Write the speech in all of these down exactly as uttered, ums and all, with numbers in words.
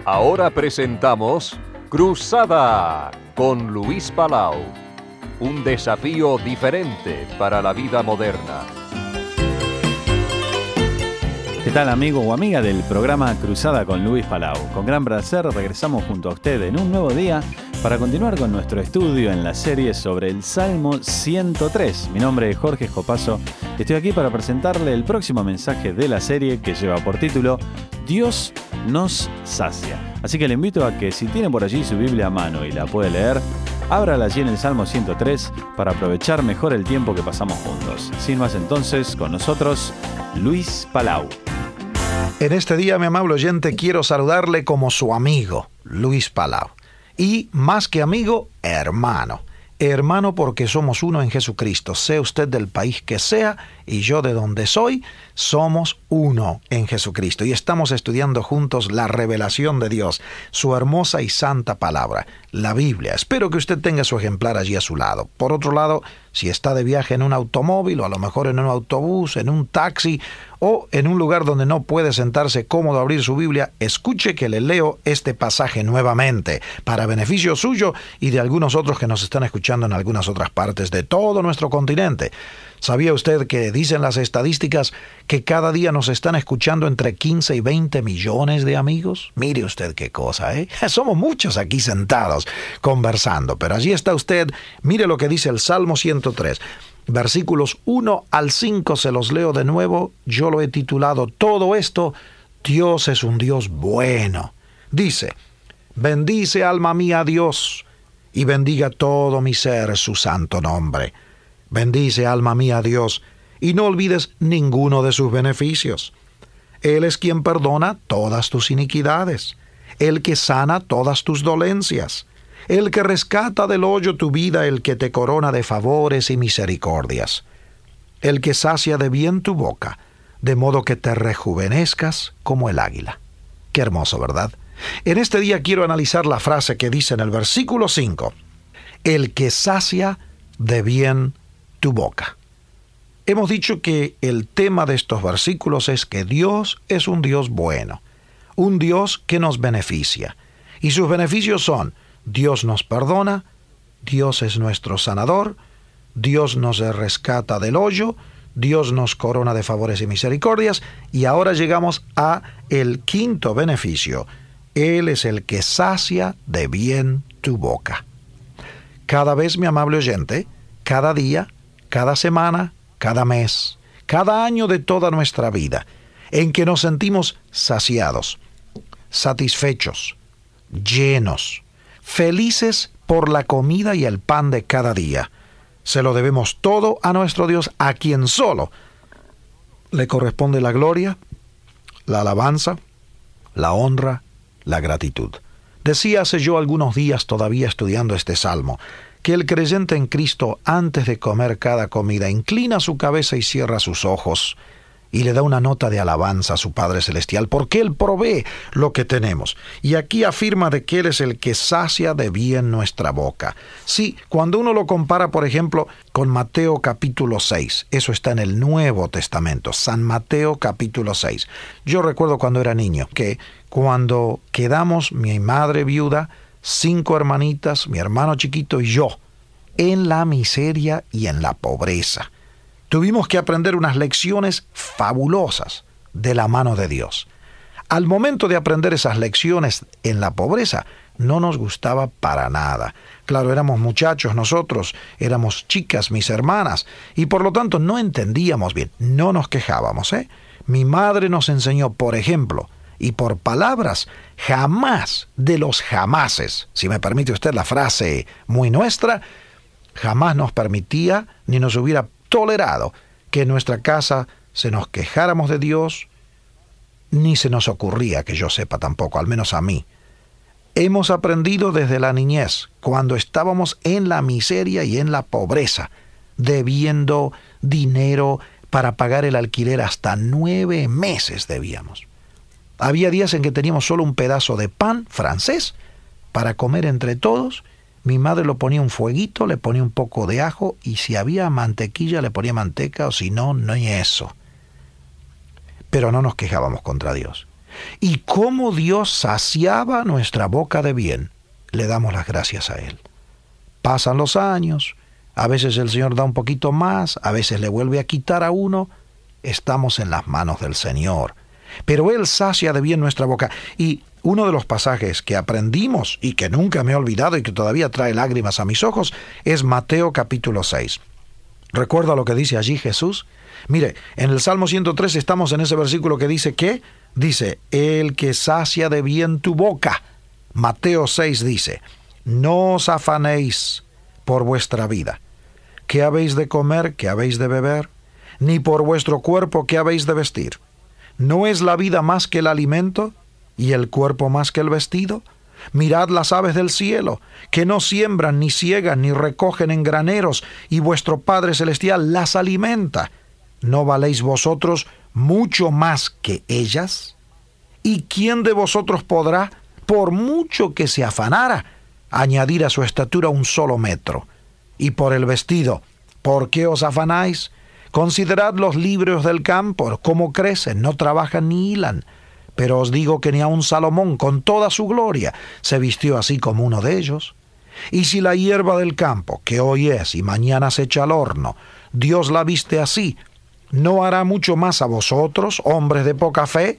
Ahora presentamos Cruzada con Luis Palau. Un desafío diferente para la vida moderna. ¿Qué tal, amigo o amiga del programa Cruzada con Luis Palau? Con gran placer regresamos junto a usted en un nuevo día para continuar con nuestro estudio en la serie sobre el Salmo ciento tres. Mi nombre es Jorge Escopazo y estoy aquí para presentarle el próximo mensaje de la serie que lleva por título Dios nos sacia. Así que le invito a que si tiene por allí su Biblia a mano y la puede leer, ábrala allí en el Salmo ciento tres para aprovechar mejor el tiempo que pasamos juntos. Sin más entonces, con nosotros, Luis Palau. En este día, mi amable oyente, quiero saludarle como su amigo, Luis Palau. Y más que amigo, hermano. Hermano porque somos uno en Jesucristo. Sea usted del país que sea y yo de donde soy, somos uno en Jesucristo. Y estamos estudiando juntos la revelación de Dios, su hermosa y santa palabra, la Biblia. Espero que usted tenga su ejemplar allí a su lado. Por otro lado, si está de viaje en un automóvil o a lo mejor en un autobús, en un taxi o en un lugar donde no puede sentarse cómodo a abrir su Biblia, escuche que le leo este pasaje nuevamente para beneficio suyo y de algunos otros que nos están escuchando en algunas otras partes de todo nuestro continente. ¿Sabía usted que dicen las estadísticas que cada día nos están escuchando entre quince y veinte millones de amigos? Mire usted qué cosa, ¿eh? Somos muchos aquí sentados conversando, pero allí está usted. Mire lo que dice el Salmo ciento tres. Versículos uno al cinco se los leo de nuevo. Yo lo he titulado Todo esto, Dios es un Dios bueno. Dice, bendice alma mía a Dios, y bendiga todo mi ser su santo nombre. Bendice alma mía a Dios, y no olvides ninguno de sus beneficios. Él es quien perdona todas tus iniquidades, el que sana todas tus dolencias, el que rescata del hoyo tu vida, el que te corona de favores y misericordias, el que sacia de bien tu boca, de modo que te rejuvenezcas como el águila. Qué hermoso, ¿verdad? En este día quiero analizar la frase que dice en el versículo cinco, el que sacia de bien tu boca. Hemos dicho que el tema de estos versículos es que Dios es un Dios bueno, un Dios que nos beneficia. Y sus beneficios son, Dios nos perdona, Dios es nuestro sanador, Dios nos rescata del hoyo, Dios nos corona de favores y misericordias, y ahora llegamos a el quinto beneficio. Él es el que sacia de bien tu boca. Cada vez, mi amable oyente, cada día, cada semana, cada mes, cada año de toda nuestra vida, en que nos sentimos saciados, satisfechos, llenos, felices por la comida y el pan de cada día. Se lo debemos todo a nuestro Dios, a quien solo le corresponde la gloria, la alabanza, la honra, la gratitud. Decía hace yo algunos días, todavía estudiando este salmo, que el creyente en Cristo, antes de comer cada comida, inclina su cabeza y cierra sus ojos y le da una nota de alabanza a su Padre Celestial, porque Él provee lo que tenemos. Y aquí afirma de que Él es el que sacia de bien nuestra boca. Sí, cuando uno lo compara, por ejemplo, con Mateo capítulo seis, eso está en el Nuevo Testamento, San Mateo capítulo seis. Yo recuerdo cuando era niño, que cuando quedamos mi madre viuda, cinco hermanitas, mi hermano chiquito y yo, en la miseria y en la pobreza. Tuvimos que aprender unas lecciones fabulosas de la mano de Dios. Al momento de aprender esas lecciones en la pobreza, no nos gustaba para nada. Claro, éramos muchachos nosotros, éramos chicas mis hermanas, y por lo tanto no entendíamos bien, no nos quejábamos, ¿eh? Mi madre nos enseñó, por ejemplo, y por palabras, jamás de los jamases, si me permite usted la frase muy nuestra, jamás nos permitía ni nos hubiera tolerado que en nuestra casa se nos quejáramos de Dios, ni se nos ocurría que yo sepa tampoco, al menos a mí. Hemos aprendido desde la niñez, cuando estábamos en la miseria y en la pobreza, debiendo dinero para pagar el alquiler, hasta nueve meses debíamos. Había días en que teníamos solo un pedazo de pan francés para comer entre todos. Mi madre lo ponía un fueguito, le ponía un poco de ajo y si había mantequilla le ponía manteca o si no, no hay eso. Pero no nos quejábamos contra Dios. y cómo Dios saciaba nuestra boca de bien. Le damos las gracias a Él. Pasan los años, a veces el Señor da un poquito más, a veces le vuelve a quitar a uno. Estamos en las manos del Señor. Pero Él sacia de bien nuestra boca. Y uno de los pasajes que aprendimos y que nunca me he olvidado y que todavía trae lágrimas a mis ojos es Mateo capítulo seis. ¿Recuerda lo que dice allí Jesús? Mire, en el Salmo ciento tres estamos en ese versículo que dice ¿qué? Dice, el que sacia de bien tu boca. Mateo seis dice, no os afanéis por vuestra vida. ¿Qué habéis de comer? ¿Qué habéis de beber? Ni por vuestro cuerpo, ¿qué habéis de vestir? ¿No es la vida más que el alimento y el cuerpo más que el vestido? Mirad las aves del cielo, que no siembran, ni siegan, ni recogen en graneros, y vuestro Padre Celestial las alimenta. ¿No valéis vosotros mucho más que ellas? ¿Y quién de vosotros podrá, por mucho que se afanara, añadir a su estatura un solo metro? Y por el vestido, ¿por qué os afanáis? Considerad los lirios del campo, cómo crecen, no trabajan ni hilan. Pero os digo que ni aun Salomón, con toda su gloria, se vistió así como uno de ellos. Y si la hierba del campo, que hoy es y mañana se echa al horno, Dios la viste así, ¿no hará mucho más a vosotros, hombres de poca fe?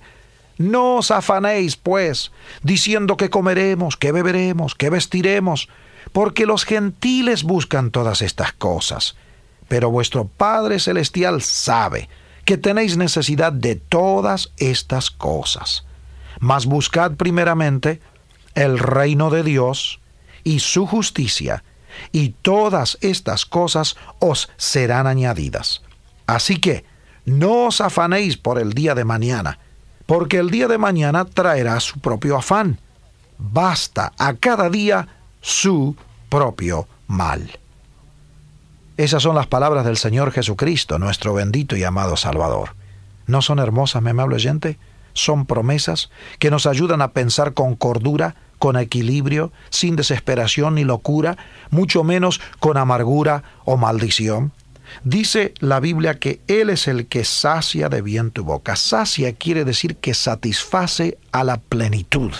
No os afanéis, pues, diciendo que comeremos, que beberemos, que vestiremos, porque los gentiles buscan todas estas cosas. Pero vuestro Padre Celestial sabe que tenéis necesidad de todas estas cosas. Mas buscad primeramente el reino de Dios y su justicia, y todas estas cosas os serán añadidas. Así que no os afanéis por el día de mañana, porque el día de mañana traerá su propio afán. Basta a cada día su propio mal. Esas son las palabras del Señor Jesucristo, nuestro bendito y amado Salvador. ¿No son hermosas, mi amable oyente? Son promesas que nos ayudan a pensar con cordura, con equilibrio, sin desesperación ni locura, mucho menos con amargura o maldición. Dice la Biblia que Él es el que sacia de bien tu boca. Sacia quiere decir que satisface a la plenitud.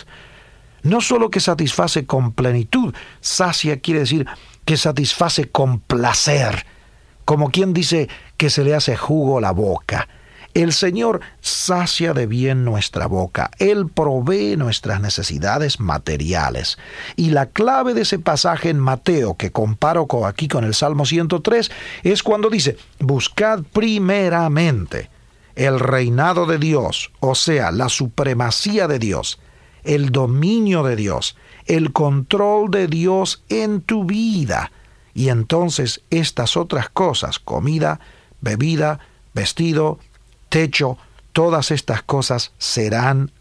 No solo que satisface con plenitud, sacia quiere decir que satisface con placer, como quien dice que se le hace jugo la boca. El Señor sacia de bien nuestra boca. Él provee nuestras necesidades materiales. Y la clave de ese pasaje en Mateo, que comparo con, aquí con el Salmo ciento tres, es cuando dice, buscad primeramente el reinado de Dios, o sea, la supremacía de Dios, el dominio de Dios, el control de Dios en tu vida. Y entonces estas otras cosas, comida, bebida, vestido, techo, todas estas cosas serán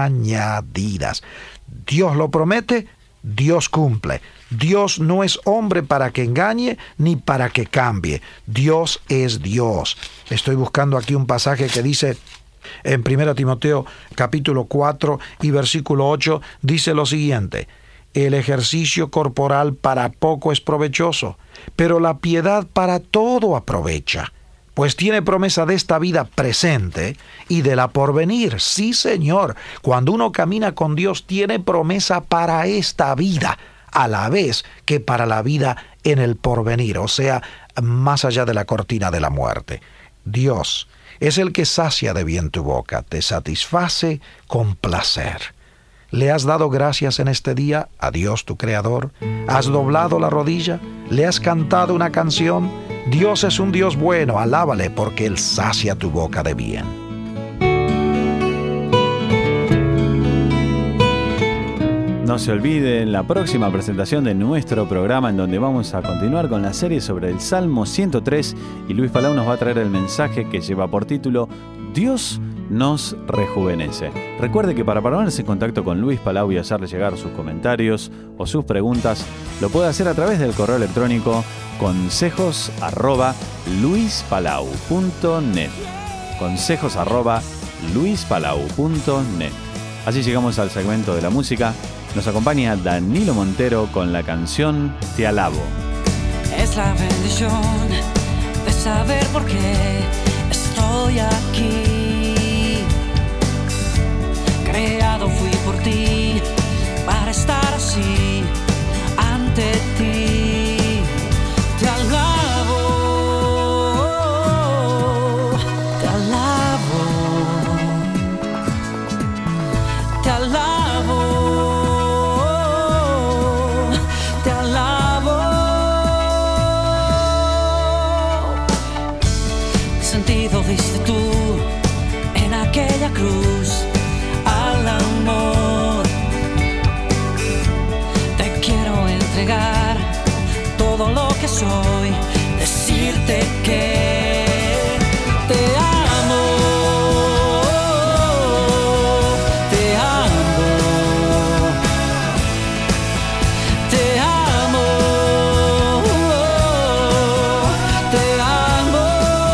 añadidas. Dios lo promete, Dios cumple. Dios no es hombre para que engañe ni para que cambie. Dios es Dios. Estoy buscando aquí un pasaje que dice en primera Timoteo capítulo cuatro y versículo ocho, dice lo siguiente: el ejercicio corporal para poco es provechoso, pero la piedad para todo aprovecha, pues tiene promesa de esta vida presente y de la porvenir. Sí, Señor, cuando uno camina con Dios tiene promesa para esta vida, a la vez que para la vida en el porvenir, o sea, más allá de la cortina de la muerte. Dios es el que sacia de bien tu boca, te satisface con placer. ¿Le has dado gracias en este día a Dios tu Creador? ¿Has doblado la rodilla? ¿Le has cantado una canción? Dios es un Dios bueno, alábale porque Él sacia tu boca de bien. No se olviden la próxima presentación de nuestro programa, en donde vamos a continuar con la serie sobre el Salmo ciento tres, y Luis Palau nos va a traer el mensaje que lleva por título Dios nos rejuvenece. Recuerde que para ponerse en contacto con Luis Palau y hacerle llegar sus comentarios o sus preguntas, lo puede hacer a través del correo electrónico consejos arroba luispalau punto net. consejos arroba luispalau punto net. Así llegamos al segmento de la música. Nos acompaña Danilo Montero con la canción Te Alabo. Es la bendición de saber por qué estoy aquí, aquella cruz al amor. Te quiero entregar todo lo que soy, decirte que te amo, te amo, te amo, te amo.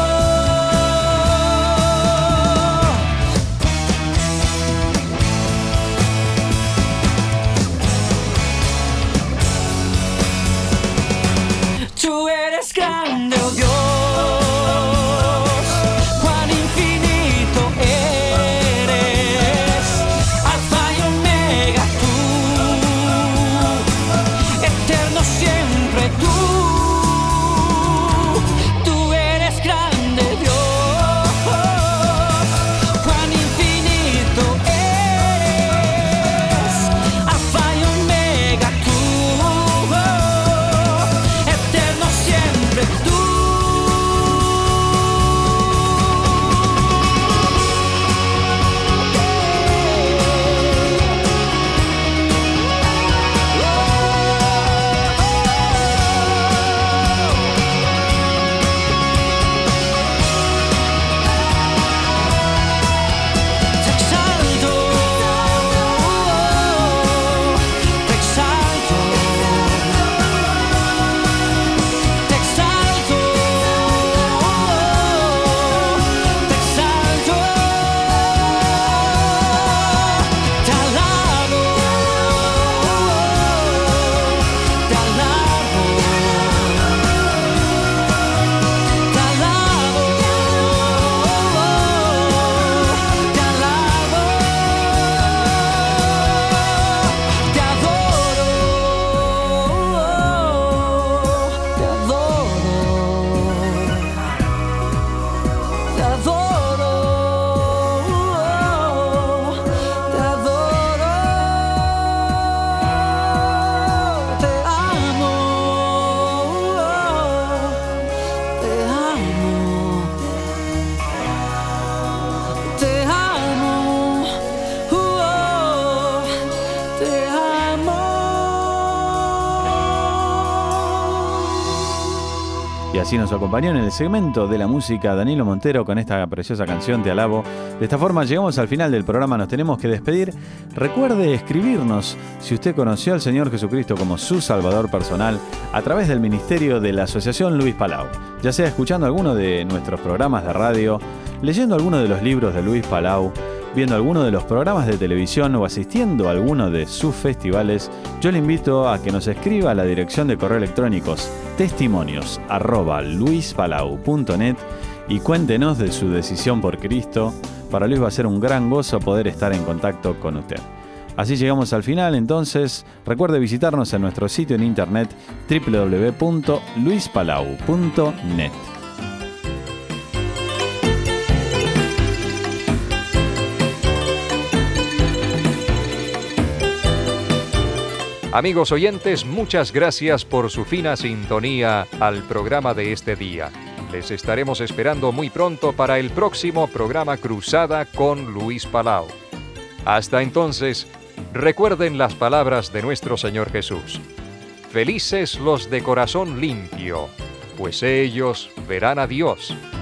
Tú eres grande, oh Dios. Y así nos acompañó en el segmento de la música Danilo Montero con esta preciosa canción Te Alabo. De esta forma llegamos al final del programa, nos tenemos que despedir. Recuerde escribirnos si usted conoció al Señor Jesucristo como su Salvador personal a través del ministerio de la Asociación Luis Palau, ya sea escuchando alguno de nuestros programas de radio, leyendo alguno de los libros de Luis Palau, viendo alguno de los programas de televisión o asistiendo a alguno de sus festivales. Yo le invito a que nos escriba a la dirección de correo electrónicos testimonios arroba luispalau punto net y cuéntenos de su decisión por Cristo. Para Luis va a ser un gran gozo poder estar en contacto con usted. Así llegamos al final, entonces recuerde visitarnos en nuestro sitio en internet doble u doble u doble u punto luispalau punto net. Amigos oyentes, muchas gracias por su fina sintonía al programa de este día. Les estaremos esperando muy pronto para el próximo programa Cruzada con Luis Palau. Hasta entonces, recuerden las palabras de nuestro Señor Jesús. Felices los de corazón limpio, pues ellos verán a Dios.